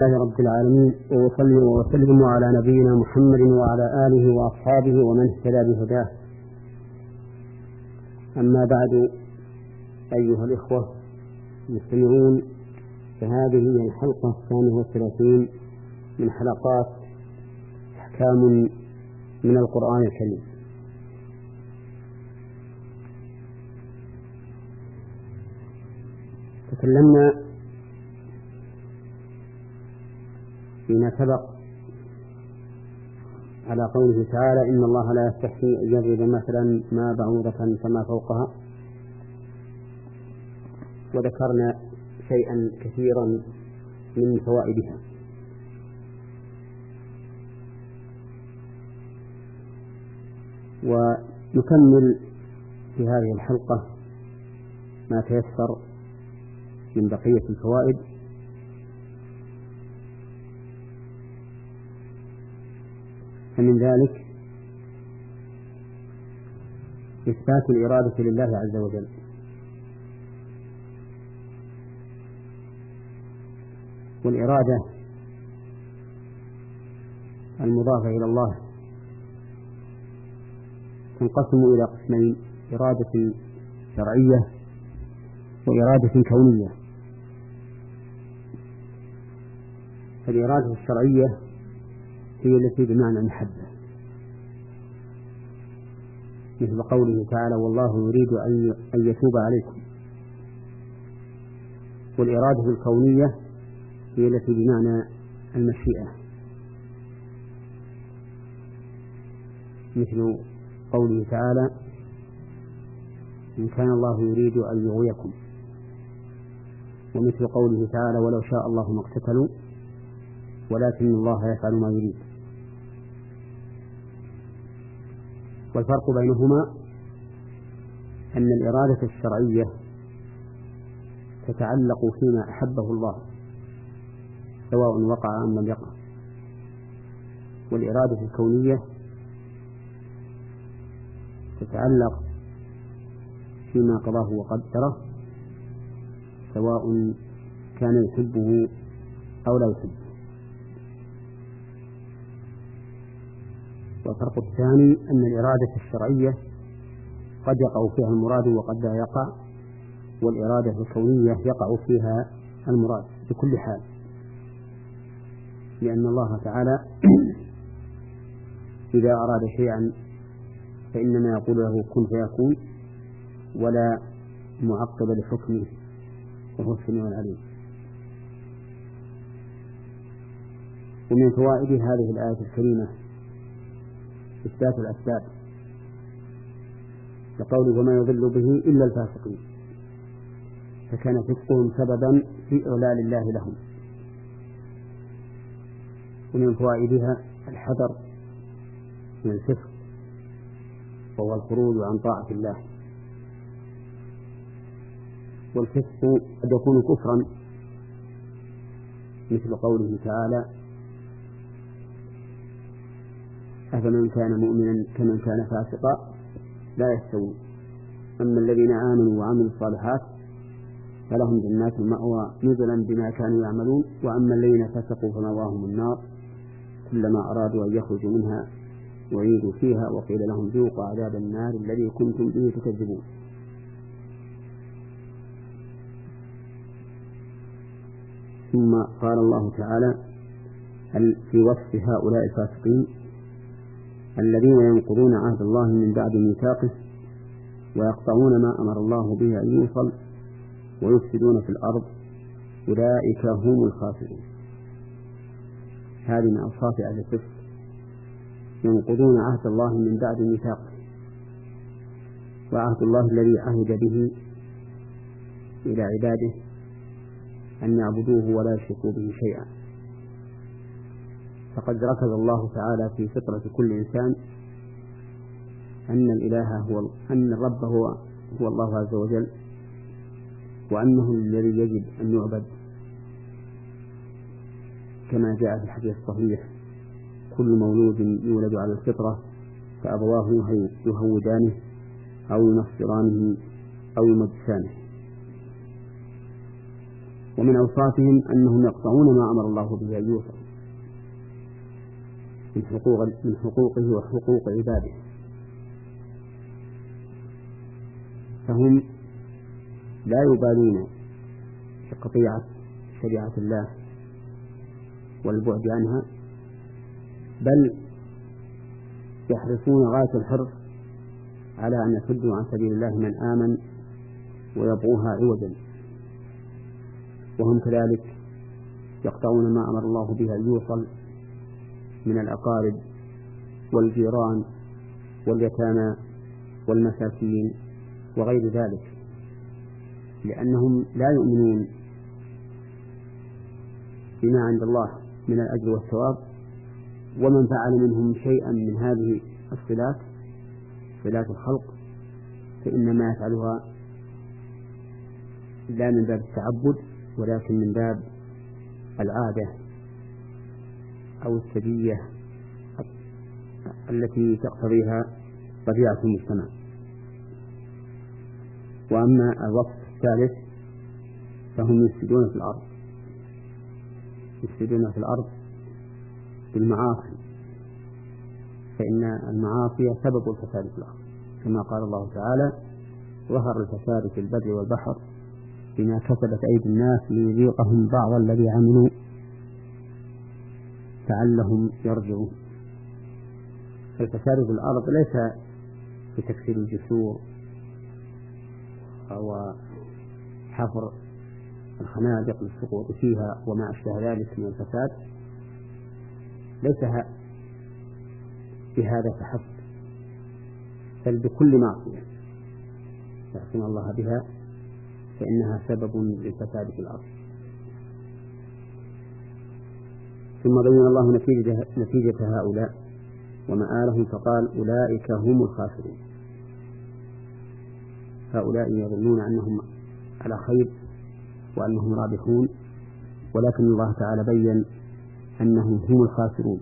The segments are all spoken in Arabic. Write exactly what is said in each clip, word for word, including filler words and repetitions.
لله رب العالمين، وصلي وسلم على نبينا محمد وعلى آله وأصحابه ومن اهتدى بهداه. أما بعد، أيها الإخوة المستمعون، فهذه هي الحلقة الثانية والثلاثين من حلقات أحكام من القرآن الكريم. تكلمنا فيما سبق على قوله تعالى: إن الله لا يستحيي أن يضرب مثلا ما بعوضة فما فوقها، وذكرنا شيئا كثيرا من فوائدها. ونكمل في هذه الحلقة ما تيسر من بقية الفوائد. فمن ذلك إثبات الإرادة لله عز وجل، والإرادة المضافة إلى الله تنقسم إلى قسمين: إرادة شرعية وإرادة كونية. فالإرادة الشرعية هي التي بمعنى المحبة، مثل قوله تعالى: والله يريد أن يتوب عليكم. والإرادة الكونية هي التي بمعنى المشيئة، مثل قوله تعالى: إن كان الله يريد أن يغويكم. ومثل قوله تعالى: ولو شاء الله ما اقتتلوا ولكن الله يفعل ما يريد. والفرق بينهما أن الإرادة الشرعية تتعلق فيما أحبه الله سواء وقع أم لم يقع، والإرادة الكونية تتعلق فيما قضاه وقدره سواء كان يحبه أو لا يحبه. والفرق الثاني أن الإرادة الشرعية قد يقع فيها المراد وقد لا يقع، والإرادة الكونية يقع فيها المراد بكل حال، لأن الله تعالى إذا أراد شيئا فإنما يقول له كن فيكون، ولا معقب لحكمه، وهو السميع العليم. ومن فوائد هذه الآية الكريمة إثبات الأسباب، لقوله: وما يضل به إلا الفاسقين، فكان فسقهم سببا في إضلال الله لهم. ومن فوائدها الحذر من الفسق، وهو الخروج عن طاعة الله. والفسق قد يكون كفرا، مثل قوله تعالى: أفمن كان مؤمنا كمن كان فاسقا لا يستوون، أما الذين آمنوا وعملوا الصالحات فلهم جنات المأوى نزلا بما كانوا يعملون، وأما الذين فسقوا فمأواهم النار كلما أرادوا أن يخرجوا منها وعيدوا فيها وقيل لهم ذوقوا عذاب النار الذي كنتم به تكذبون. ثم قال الله تعالى في وصف هؤلاء الفاسقين: الذين ينقضون عهد الله من بعد ميثاقه ويقطعون ما أمر الله به أن يوصل ويفسدون في الأرض أولئك هم الخاسرون. هذه من أوصاف أهل الفسق: ينقضون عهد الله من بعد ميثاقه، وعهد الله الذي عهد به إلى عباده أن يعبدوه ولا يشركوا به شيئا. فقد ركز الله تعالى في فطرة كل إنسان أن الإله هو أن الرب هو هو الله عز وجل، وأنه الذي يجب أن يعبد، كما جاء في الحديث الصحيح: كل مولود يولد على الفطرة فأبواه يهودانه أو ينصرانه أو يمجسانه. ومن أوصافهم أنهم يقطعون ما أمر الله به أن يوصل من حقوق من حقوقه وحقوق عباده، فهم لا يبالون بقطيعة شريعة الله والبعد عنها، بل يحرصون غاية الحرص على أن يصدوا عن سبيل الله من آمن ويبغوها عوجا، وهم كذلك يقطعون ما أمر الله به أن يوصل من الأقارب والجيران واليتامى والمساكين وغير ذلك، لأنهم لا يؤمنون بما عند الله من الأجر والثواب، ومن فعل منهم شيئا من هذه الصلات صلات الخلق فإنما يفعلها لا من باب التعبد ولكن من باب العادة أو السجية التي تقتضيها طبيعة المجتمع. وأما الوصف الثالث فهم يفسدون في الأرض يفسدون في الأرض بالمعاصي، فإن المعاصي سبب الفساد في الأرض، كما قال الله تعالى: ظهر الفساد في البر والبحر بما كسبت أيدي الناس ليذيقهم بعض الذي عملوا لعلهم يرجعون. فالفساد في الأرض ليس بتكسير الجسور أو حفر الخنادق للسقوط فيها وما أشبه ذلك من الفساد، ليس بهذا فحسب، بل بكل معصية يعصون الله بها فإنها سبب للفساد في الأرض. ثم بين الله نتيجة, نتيجة هؤلاء ومآلهم فقال: أولئك هم الخاسرون. هؤلاء يظنون أنهم على خير وأنهم رابحون، ولكن الله تعالى بين أنهم هم الخاسرون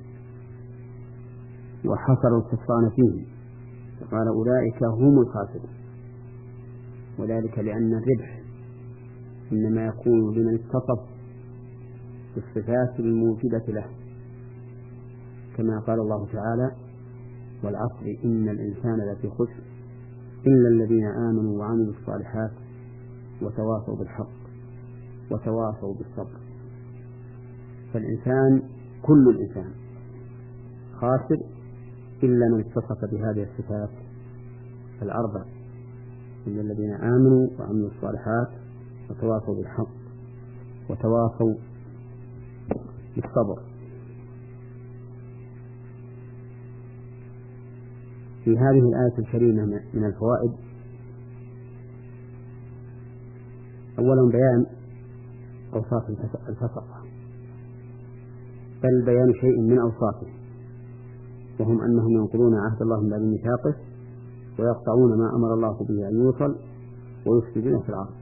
وحصر الخسران فيهم، فقال: أولئك هم الخاسرون، وذلك لأن الربح إنما يكون لمن اتصف بالصفات الموجبة له، كما قال الله تعالى: والعصر إن الإنسان لفي خسر إلا الذين آمنوا وعملوا الصالحات وتواصوا بالحق وتواصوا بالصبر. فالإنسان كل الإنسان خاسر إلا من اتصف بهذه الصفات الأربع: إلا الذين آمنوا وعملوا الصالحات وتواصوا بالحق وتواصوا بالصبر. في هذه الآية الكريمة من الفوائد: أولا بيان أوصاف الفسقة، بل بيان شيء من أوصافه، وهم أنهم ينقضون عهد الله من بعد ميثاقه ويقطعون ما أمر الله به أن يوصل ويفسدون في الأرض.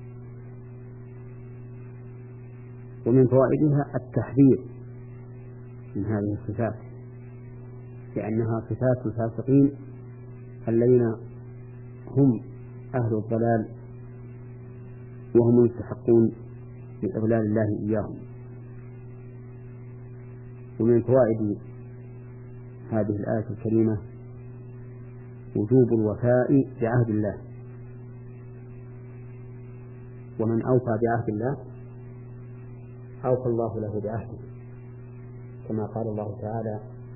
ومن فوائدها التحذير من هذه الصفات، لأنها صفات الفاسقين الذين هم أهل الضلال وهم المستحقون لإضلال الله إياهم. ومن فوائد هذه الآية الكريمة وجوب الوفاء بعهد الله، ومن أوفى بعهد الله أوفى الله له بعهده، كما قال الله تعالى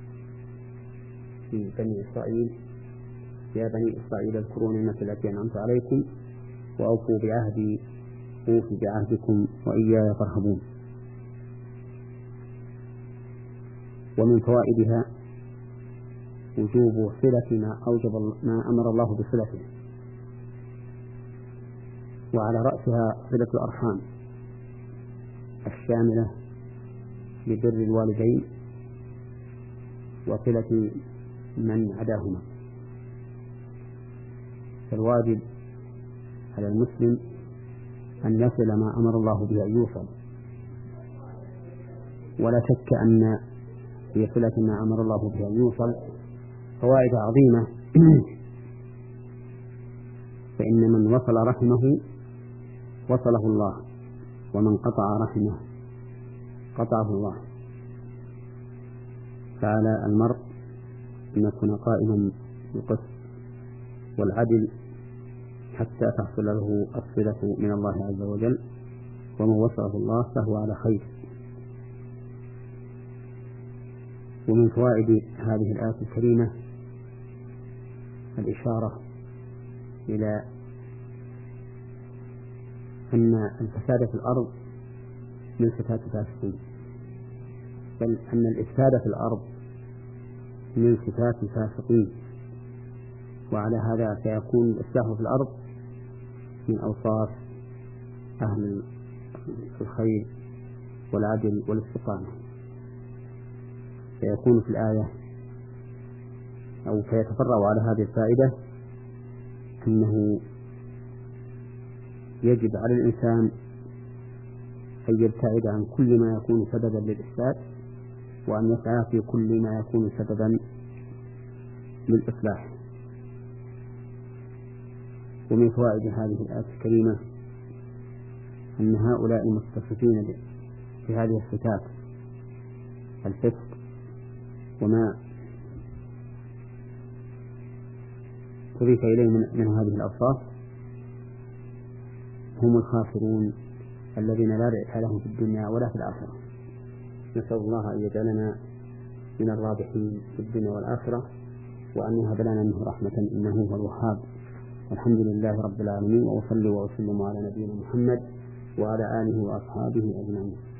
في بني إسرائيل: يا بني إسرائيل اذكروا نعمتي التي أنعمت عليكم وأوفوا بعهدي أوف بعهدكم وإياي فارهبون. ومن فوائدها وجوب صلة ما أوجب ما أمر الله بصلته، وعلى رأسها صلة الأرحام الشاملة لبر الوالدين وصلة من عداهما. فالواجب على المسلم أن يصل ما أمر الله به أن يوصل، ولا شك أن في صلة ما أمر الله به أن يوصل فوائد عظيمة، فإن من وصل رحمه وصله الله، ومن قطع رحمه قطعه الله. فعلى المرء أن يكون قائما بالقسط والعدل حتى تحصل له الصلة من الله عز وجل، ومن وفقه الله فهو على خير. ومن فوائد هذه الآية الكريمة الإشارة إلى أن الفساد في الأرض من صفات الفاسقين، بل أن الإفساد في الأرض من صفات الفاسقين، وعلى هذا سيكون الإصلاح في الأرض من أوصاف أهل الخير والعدل والاستقامة. سيكون في الآية أو سيتفرع على هذه الفائدة أنه يجب على الإنسان أن يبتعد عن كل ما يكون سببا للإفساد، وأن يسعى في كل ما يكون سببا للإصلاح. ومن فوائد هذه الآية الكريمة أن هؤلاء المتصفين في هذه الصفات الفسق وما تضيف إليه من, من هذه الأوصاف هم الخاسرون الذين لا ربح لهم في الدنيا ولا في الآخرة. نسأل الله أن يجعلنا من الرابحين في الدنيا والآخرة، وأن يهب لنا منه رحمة إنه هو الوهاب. الحمد لله رب العالمين، وأصلي وأسلم على نبينا محمد وعلى آله وأصحابه أجمعين.